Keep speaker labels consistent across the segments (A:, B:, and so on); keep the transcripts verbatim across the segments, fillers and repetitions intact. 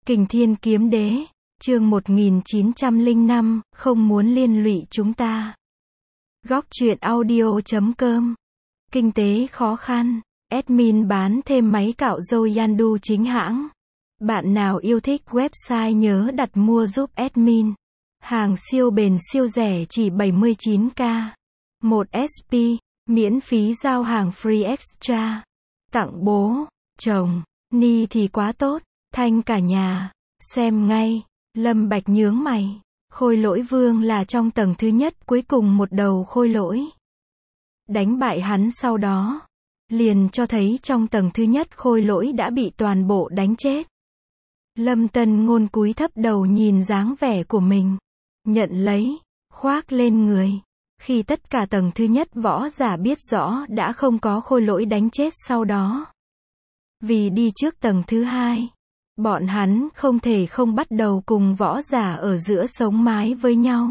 A: Kình Thiên Kiếm Đế, chương một nghìn chín trăm lẻ năm, không muốn liên lụy chúng ta. Góc truyện audio chấm com. Kinh tế khó khăn, admin bán thêm máy cạo râu Yandu chính hãng. Bạn nào yêu thích website nhớ đặt mua giúp admin. Hàng siêu bền siêu rẻ chỉ bảy mươi chín k. một ét pê, miễn phí giao hàng free extra. Tặng bố, chồng, ni thì quá tốt, thanh cả nhà. Xem ngay, Lâm Bạch nhướng mày. Khôi Lỗi Vương là trong tầng thứ nhất cuối cùng một đầu khôi lỗi. Đánh bại hắn sau đó, liền cho thấy trong tầng thứ nhất khôi lỗi đã bị toàn bộ đánh chết. Lâm Tân Ngôn cúi thấp đầu nhìn dáng vẻ của mình. Nhận lấy, khoác lên người. Khi tất cả tầng thứ nhất võ giả biết rõ đã không có khôi lỗi đánh chết sau đó. Vì đi trước tầng thứ hai, bọn hắn không thể không bắt đầu cùng võ giả ở giữa sống mái với nhau.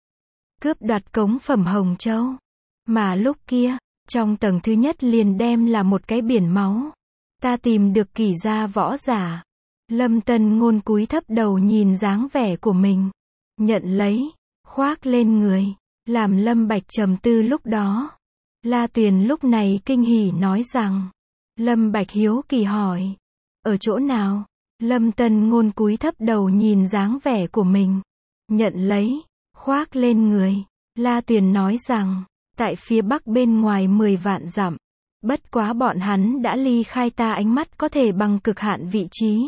A: Cướp đoạt cống phẩm Hồng Châu. Mà lúc kia, trong tầng thứ nhất liền đem là một cái biển máu. Ta tìm được Kỷ gia võ giả. Lâm Tân Ngôn cúi thấp đầu nhìn dáng vẻ của mình. Nhận lấy, khoác lên người. Làm Lâm Bạch trầm tư lúc đó. La Tuyền lúc này kinh hỉ nói rằng. Lâm Bạch hiếu kỳ hỏi. Ở chỗ nào? Lâm Tân Ngôn cúi thấp đầu nhìn dáng vẻ của mình. Nhận lấy, khoác lên người. La Tuyền nói rằng. Tại phía bắc bên ngoài mười vạn dặm. Bất quá bọn hắn đã ly khai ta ánh mắt có thể bằng cực hạn vị trí.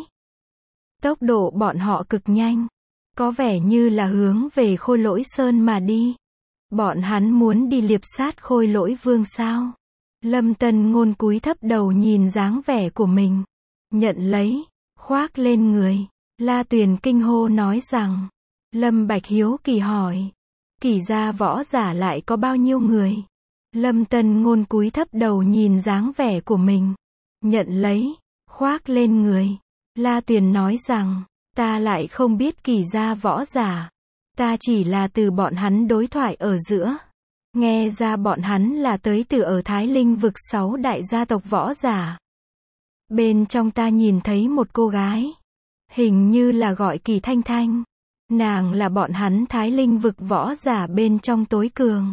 A: Tốc độ bọn họ cực nhanh. Có vẻ như là hướng về Khôi Lỗi Sơn mà đi. Bọn hắn muốn đi liệp sát Khôi Lỗi Vương sao? Lâm Tân Ngôn cúi thấp đầu nhìn dáng vẻ của mình. Nhận lấy, khoác lên người. La Tuyền kinh hô nói rằng. Lâm Bạch hiếu kỳ hỏi. Kỷ gia võ giả lại có bao nhiêu người? Lâm Tân Ngôn cúi thấp đầu nhìn dáng vẻ của mình. Nhận lấy, khoác lên người. La Tuyền nói rằng. Ta lại không biết Kỷ gia võ giả. Ta chỉ là từ bọn hắn đối thoại ở giữa. Nghe ra bọn hắn là tới từ ở Thái Linh vực sáu đại gia tộc võ giả. Bên trong ta nhìn thấy một cô gái. Hình như là gọi Kỳ Thanh Thanh. Nàng là bọn hắn Thái Linh vực võ giả bên trong tối cường.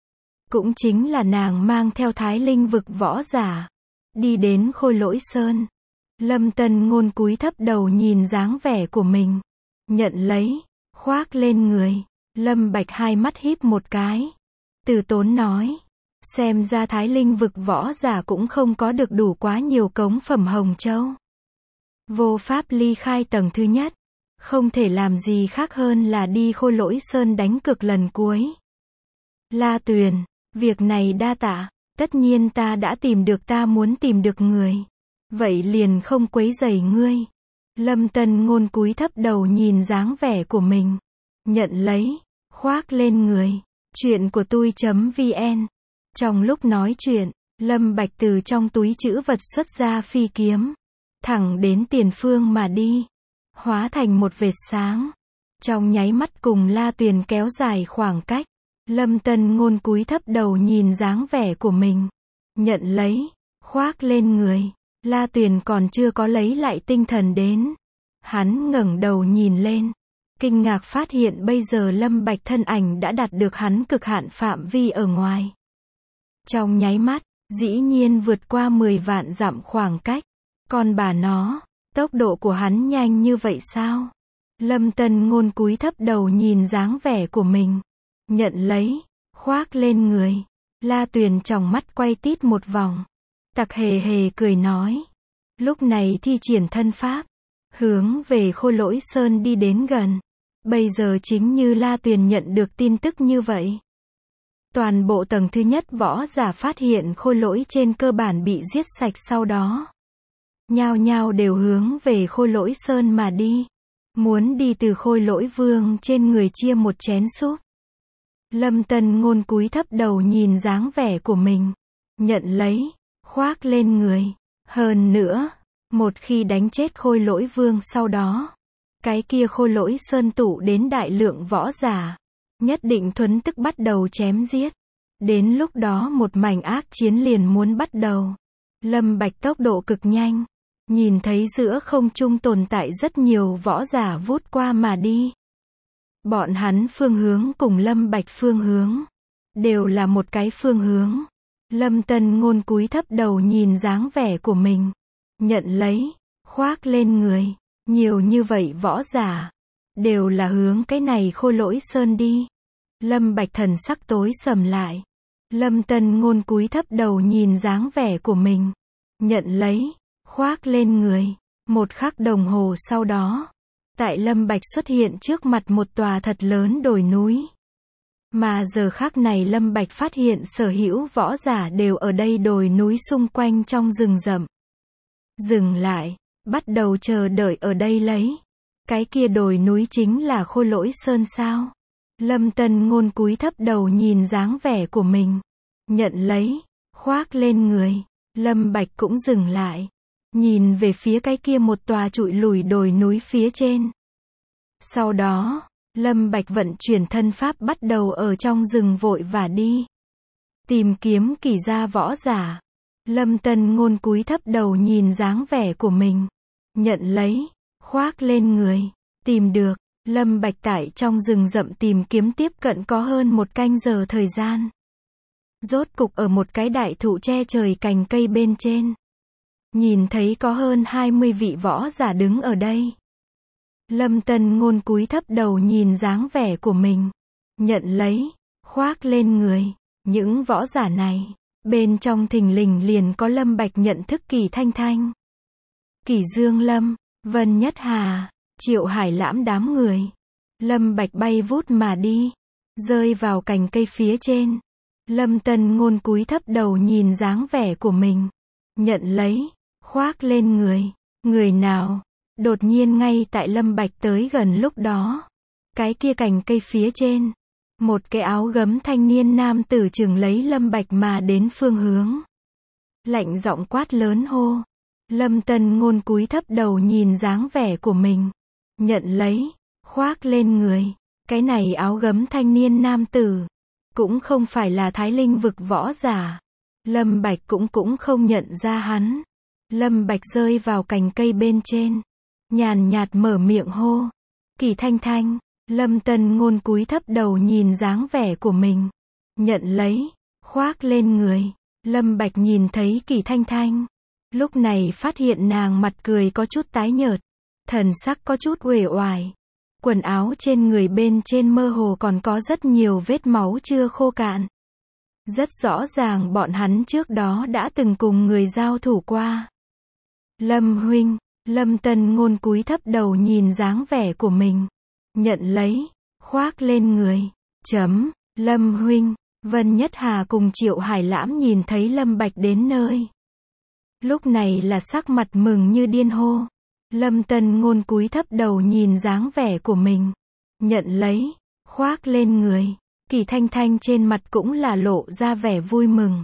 A: Cũng chính là nàng mang theo Thái Linh vực võ giả. Đi đến Khôi Lỗi Sơn. Lâm Tân Ngôn cúi thấp đầu nhìn dáng vẻ của mình. Nhận lấy, khoác lên người. Lâm Bạch hai mắt híp một cái. Từ tốn nói. Xem ra Thái Linh vực võ giả cũng không có được đủ quá nhiều cống phẩm Hồng Châu. Vô pháp ly khai tầng thứ nhất. Không thể làm gì khác hơn là đi Khôi Lỗi Sơn đánh cược lần cuối. La Tuyền, việc này đa tạ. Tất nhiên ta đã tìm được ta muốn tìm được người. Vậy liền không quấy rầy ngươi. Lâm Tân Ngôn cúi thấp đầu nhìn dáng vẻ của mình. Nhận lấy, khoác lên người. Chuyện của tui.vn. Trong lúc nói chuyện, Lâm Bạch từ trong túi trữ vật xuất ra phi kiếm. Thẳng đến tiền phương mà đi. Hóa thành một vệt sáng. Trong nháy mắt cùng La Tuyền kéo dài khoảng cách. Lâm Tân Ngôn cúi thấp đầu nhìn dáng vẻ của mình. Nhận lấy, khoác lên người. La Tuyền còn chưa có lấy lại tinh thần đến. Hắn ngẩng đầu nhìn lên. Kinh ngạc phát hiện bây giờ Lâm Bạch thân ảnh đã đạt được hắn cực hạn phạm vi ở ngoài. Trong nháy mắt, dĩ nhiên vượt qua mười vạn dặm khoảng cách. Còn bà nó, tốc độ của hắn nhanh như vậy sao? Lâm Tân Ngôn cúi thấp đầu nhìn dáng vẻ của mình. Nhận lấy, khoác lên người. La Tuyền tròng mắt quay tít một vòng. Tặc hề hề cười nói. Lúc này thi triển thân pháp. Hướng về Khôi Lỗi Sơn đi đến gần. Bây giờ chính như La Tuyền nhận được tin tức như vậy. Toàn bộ tầng thứ nhất võ giả phát hiện khôi lỗi trên cơ bản bị giết sạch sau đó. Nhao nhao đều hướng về Khôi Lỗi Sơn mà đi. Muốn đi từ Khôi Lỗi Vương trên người chia một chén súp. Lâm Tân Ngôn cúi thấp đầu nhìn dáng vẻ của mình. Nhận lấy, khoác lên người. Hơn nữa, một khi đánh chết Khôi Lỗi Vương sau đó. Cái kia Khôi Lỗi Sơn tụ đến đại lượng võ giả. Nhất định thuấn tức bắt đầu chém giết. Đến lúc đó một mảnh ác chiến liền muốn bắt đầu. Lâm Bạch tốc độ cực nhanh. nhìn thấy giữa không trung tồn tại rất nhiều võ giả vút qua mà đi. Bọn hắn phương hướng cùng Lâm Bạch phương hướng, đều là một cái phương hướng. Lâm Tân Ngôn cúi thấp đầu nhìn dáng vẻ của mình, nhận lấy, khoác lên người, nhiều như vậy võ giả, đều là hướng cái này Khôi Lỗi Sơn đi. Lâm Bạch thần sắc tối sầm lại. Lâm Tân Ngôn cúi thấp đầu nhìn dáng vẻ của mình, nhận lấy, khoác lên người. Một khắc đồng hồ sau đó, tại Lâm Bạch xuất hiện trước mặt một tòa thật lớn đồi núi. Mà giờ khắc này Lâm Bạch phát hiện sở hữu võ giả đều ở đây đồi núi xung quanh trong rừng rậm. Dừng lại, bắt đầu chờ đợi ở đây lấy. Cái kia đồi núi chính là Khôi Lỗi Sơn sao? Lâm Tân Ngôn cúi thấp đầu nhìn dáng vẻ của mình, nhận lấy, khoác lên người. Lâm Bạch cũng dừng lại, nhìn về phía cái kia một tòa trụi lùi đồi núi phía trên. Sau đó, Lâm Bạch vận chuyển thân pháp bắt đầu ở trong rừng vội vã đi, tìm kiếm kỳ gia võ giả. Lâm Tân Ngôn cúi thấp đầu nhìn dáng vẻ của mình, nhận lấy, khoác lên người. Tìm được, Lâm Bạch tại trong rừng rậm tìm kiếm tiếp cận có hơn một canh giờ thời gian. Rốt cục ở một cái đại thụ che trời cành cây bên trên, nhìn thấy có hơn hai mươi vị võ giả đứng ở đây. Lâm Tân Ngôn cúi thấp đầu nhìn dáng vẻ của mình, nhận lấy, khoác lên người. Những võ giả này, bên trong thình lình liền có Lâm Bạch nhận thức Kỳ Thanh Thanh, Kỳ Dương Lâm, Vân Nhất Hà, Triệu Hải Lãm đám người. Lâm Bạch bay vút mà đi, rơi vào cành cây phía trên. Lâm Tân Ngôn cúi thấp đầu nhìn dáng vẻ của mình, nhận lấy, khoác lên người. Người nào? Đột nhiên ngay tại Lâm Bạch tới gần lúc đó, cái kia cành cây phía trên, một cái áo gấm thanh niên nam tử chừng lấy Lâm Bạch mà đến phương hướng. Lạnh giọng quát lớn hô. Lâm Tân Ngôn cúi thấp đầu nhìn dáng vẻ của mình, nhận lấy, khoác lên người. Cái này áo gấm thanh niên nam tử, cũng không phải là Thái Linh vực võ giả. Lâm Bạch cũng cũng không nhận ra hắn. Lâm Bạch rơi vào cành cây bên trên, nhàn nhạt mở miệng hô. Kỳ Thanh Thanh. Lâm Tân Ngôn cúi thấp đầu nhìn dáng vẻ của mình, nhận lấy, khoác lên người. Lâm Bạch nhìn thấy Kỳ Thanh Thanh, lúc này phát hiện nàng mặt cười có chút tái nhợt, thần sắc có chút uể oải. Quần áo trên người bên trên mơ hồ còn có rất nhiều vết máu chưa khô cạn. Rất rõ ràng bọn hắn trước đó đã từng cùng người giao thủ qua. Lâm huynh. Lâm Tân Ngôn cúi thấp đầu nhìn dáng vẻ của mình, nhận lấy, khoác lên người. Chấm. Lâm huynh. Vân Nhất Hà cùng Triệu Hải Lãm nhìn thấy Lâm Bạch đến nơi, lúc này là sắc mặt mừng như điên hô. Lâm Tân Ngôn cúi thấp đầu nhìn dáng vẻ của mình, nhận lấy, khoác lên người. Kỳ Thanh Thanh trên mặt cũng là lộ ra vẻ vui mừng.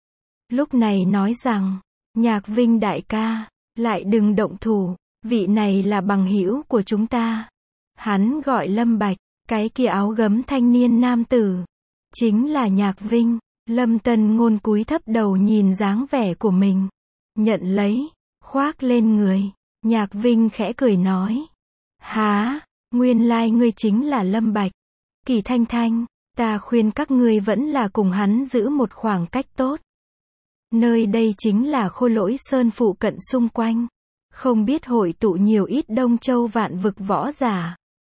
A: Lúc này nói rằng, Nhạc Vinh đại ca, lại đừng động thủ, vị này là bằng hữu của chúng ta. Hắn gọi Lâm Bạch, cái kia áo gấm thanh niên nam tử, chính là Nhạc Vinh. Lâm Tân Ngôn cúi thấp đầu nhìn dáng vẻ của mình, nhận lấy, khoác lên người. Nhạc Vinh khẽ cười nói. Há, nguyên lai ngươi chính là Lâm Bạch. Kỳ Thanh Thanh, ta khuyên các ngươi vẫn là cùng hắn giữ một khoảng cách tốt. Nơi đây chính là Khôi Lỗi Sơn phụ cận xung quanh, không biết hội tụ nhiều ít Đông Châu vạn vực võ giả.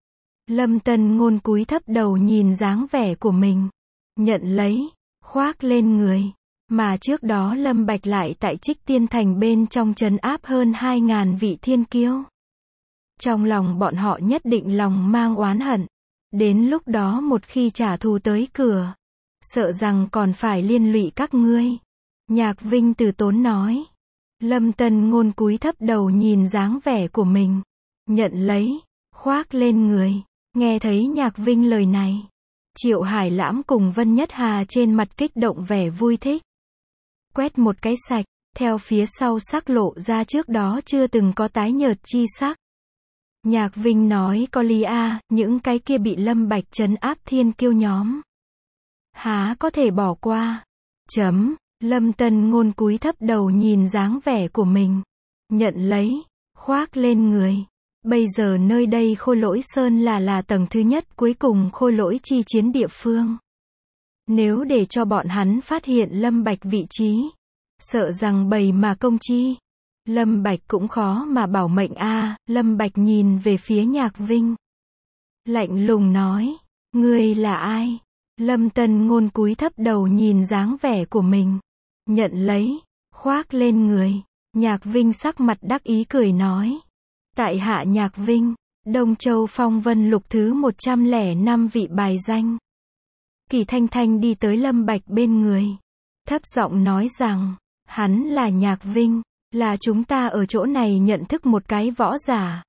A: Lâm Tân Ngôn cúi thấp đầu nhìn dáng vẻ của mình, nhận lấy, khoác lên người. Mà trước đó Lâm Bạch lại tại Trích Tiên Thành bên trong trấn áp hơn hai ngàn vị thiên kiêu. Trong lòng bọn họ nhất định lòng mang oán hận. Đến lúc đó một khi trả thù tới cửa, sợ rằng còn phải liên lụy các ngươi. Nhạc Vinh từ tốn nói. Lâm Tân Ngôn cúi thấp đầu nhìn dáng vẻ của mình, nhận lấy, khoác lên người. Nghe thấy Nhạc Vinh lời này, Triệu Hải Lãm cùng Vân Nhất Hà trên mặt kích động vẻ vui thích. Quét một cái sạch, theo phía sau sắc lộ ra trước đó chưa từng có tái nhợt chi sắc. Nhạc Vinh nói có lý a, những cái kia bị Lâm Bạch trấn áp thiên kiêu nhóm, há có thể bỏ qua. Chấm. Lâm Tân Ngôn cúi thấp đầu nhìn dáng vẻ của mình, nhận lấy, khoác lên người. Bây giờ nơi đây Khôi Lỗi Sơn là là tầng thứ nhất cuối cùng Khôi Lỗi chi chiến địa phương. Nếu để cho bọn hắn phát hiện Lâm Bạch vị trí, sợ rằng bầy mà công chi. Lâm Bạch cũng khó mà bảo mệnh a. À. Lâm Bạch nhìn về phía Nhạc Vinh. Lạnh lùng nói, ngươi là ai? Lâm Tân Ngôn cúi thấp đầu nhìn dáng vẻ của mình. Nhận lấy, khoác lên người. Nhạc Vinh sắc mặt đắc ý cười nói. Tại hạ Nhạc Vinh, Đông Châu Phong Vân Lục thứ một trăm lẻ năm vị bài danh. Kỳ Thanh Thanh đi tới Lâm Bạch bên người. Thấp giọng nói rằng, hắn là Nhạc Vinh, là chúng ta ở chỗ này nhận thức một cái võ giả.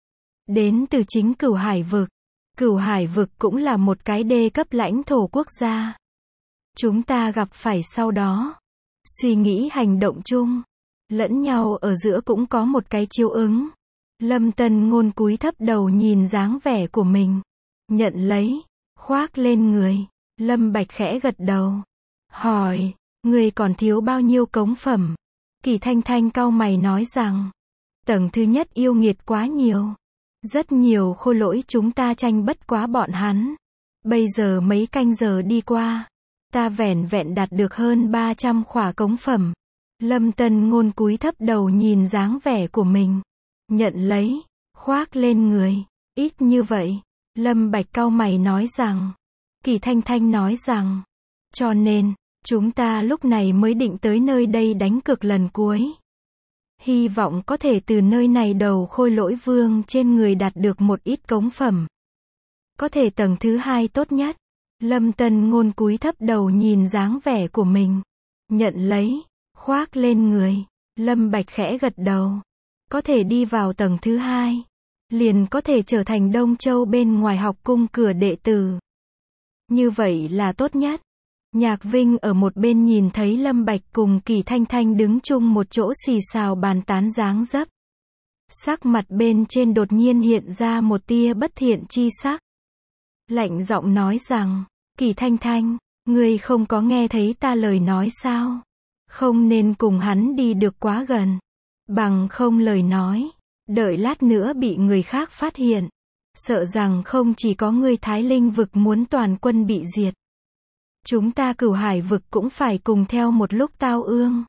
A: Đến từ chính Cửu Hải Vực. Cửu Hải Vực cũng là một cái đê cấp lãnh thổ quốc gia. Chúng ta gặp phải sau đó. Suy nghĩ hành động chung. Lẫn nhau ở giữa cũng có một cái chiếu ứng. Lâm Tân Ngôn cúi thấp đầu nhìn dáng vẻ của mình. Nhận lấy, khoác lên người. Lâm Bạch khẽ gật đầu. Hỏi, người còn thiếu bao nhiêu cống phẩm? Kỳ Thanh Thanh cau mày nói rằng, tầng thứ nhất yêu nghiệt quá nhiều. Rất nhiều Khôi Lỗi chúng ta tranh bất quá bọn hắn. Bây giờ mấy canh giờ đi qua, ta vẻn vẹn đạt được hơn ba trăm khỏa cống phẩm. Lâm Tân Ngôn cúi thấp đầu nhìn dáng vẻ của mình. Nhận lấy, khoác lên người. Ít như vậy. Lâm Bạch cau mày nói rằng. Kỳ Thanh Thanh nói rằng. Cho nên, chúng ta lúc này mới định tới nơi đây đánh cược lần cuối. Hy vọng có thể từ nơi này đầu Khôi Lỗi Vương trên người đạt được một ít cống phẩm. Có thể tầng thứ hai tốt nhất. Lâm Tân Ngôn cúi thấp đầu nhìn dáng vẻ của mình. Nhận lấy, khoác lên người. Lâm Bạch khẽ gật đầu. Có thể đi vào tầng thứ hai. Liền có thể trở thành Đông Châu bên ngoài học cung cửa đệ tử. Như vậy là tốt nhất. Nhạc Vinh ở một bên nhìn thấy Lâm Bạch cùng Kỳ Thanh Thanh đứng chung một chỗ xì xào bàn tán dáng dấp. Sắc mặt bên trên đột nhiên hiện ra một tia bất thiện chi sắc. Lạnh giọng nói rằng, Kỳ Thanh Thanh, ngươi không có nghe thấy ta lời nói sao? Không nên cùng hắn đi được quá gần. Bằng không lời nói, đợi lát nữa bị người khác phát hiện. Sợ rằng không chỉ có ngươi Thái Linh vực muốn toàn quân bị diệt. Chúng ta Cửu Hải vực cũng phải cùng theo một lúc tao ương.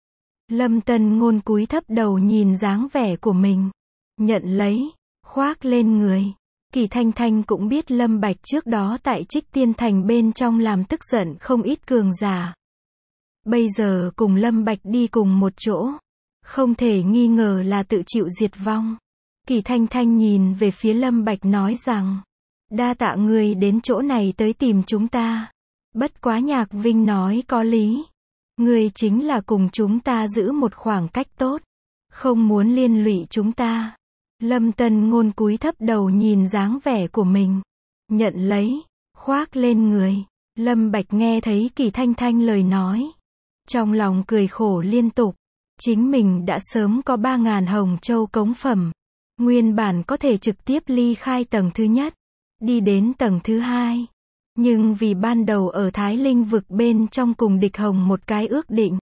A: Lâm Tân Ngôn cúi thấp đầu nhìn dáng vẻ của mình. Nhận lấy, khoác lên người. Kỳ Thanh Thanh cũng biết Lâm Bạch trước đó tại Trích Tiên Thành bên trong làm tức giận không ít cường giả. Bây giờ cùng Lâm Bạch đi cùng một chỗ. Không thể nghi ngờ là tự chịu diệt vong. Kỳ Thanh Thanh nhìn về phía Lâm Bạch nói rằng. Đa tạ ngươi đến chỗ này tới tìm chúng ta. Bất quá Nhạc Vinh nói có lý. Ngươi chính là cùng chúng ta giữ một khoảng cách tốt. Không muốn liên lụy chúng ta. Lâm Tân Ngôn cúi thấp đầu nhìn dáng vẻ của mình. Nhận lấy, khoác lên người. Lâm Bạch nghe thấy Kỳ Thanh Thanh lời nói. Trong lòng cười khổ liên tục. Chính mình đã sớm có ba ngàn hồng châu cống phẩm. Nguyên bản có thể trực tiếp ly khai tầng thứ nhất. Đi đến tầng thứ hai. Nhưng vì ban đầu ở Thái Linh vực bên trong cùng địch hồng một cái ước định.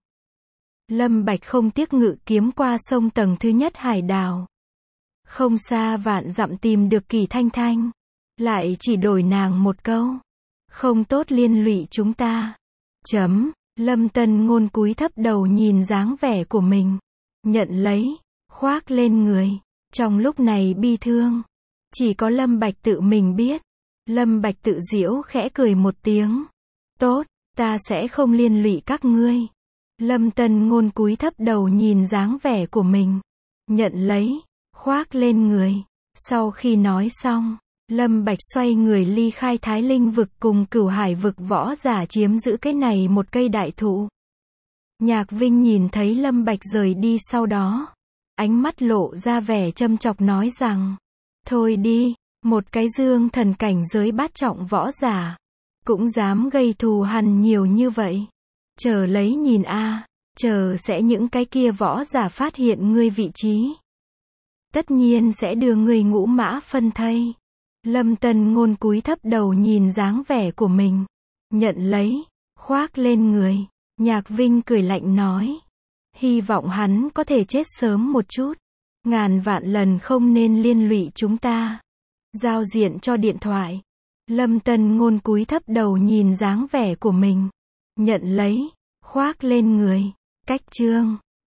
A: Lâm Bạch không tiếc ngự kiếm qua sông tầng thứ nhất hải đảo. Không xa vạn dặm tìm được Kỳ Thanh Thanh. Lại chỉ đổi nàng một câu. Không tốt liên lụy chúng ta. Chấm. Lâm Tân Ngôn cúi thấp đầu nhìn dáng vẻ của mình. Nhận lấy. Khoác lên người. Trong lúc này bi thương. Chỉ có Lâm Bạch tự mình biết. Lâm Bạch tự giễu khẽ cười một tiếng. Tốt, ta sẽ không liên lụy các ngươi. Lâm Tân Ngôn cúi thấp đầu nhìn dáng vẻ của mình. Nhận lấy. Khoác lên người. Sau khi nói xong, Lâm Bạch xoay người ly khai Thái Linh vực cùng Cửu Hải vực võ giả chiếm giữ cái này một cây đại thụ. Nhạc Vinh nhìn thấy Lâm Bạch rời đi sau đó. Ánh mắt lộ ra vẻ châm chọc nói rằng. Thôi đi, một cái dương thần cảnh giới bát trọng võ giả. Cũng dám gây thù hằn nhiều như vậy. Chờ lấy nhìn a, chờ sẽ những cái kia võ giả phát hiện ngươi vị trí. Tất nhiên sẽ đưa ngươi ngũ mã phân thây. Lâm Tân Ngôn cúi thấp đầu nhìn dáng vẻ của mình. Nhận lấy, khoác lên người. Nhạc Vinh cười lạnh nói. Hy vọng hắn có thể chết sớm một chút. Ngàn vạn lần không nên liên lụy chúng ta. Giao diện cho điện thoại. Lâm Tân Ngôn cúi thấp đầu nhìn dáng vẻ của mình. Nhận lấy, khoác lên người. Cách chương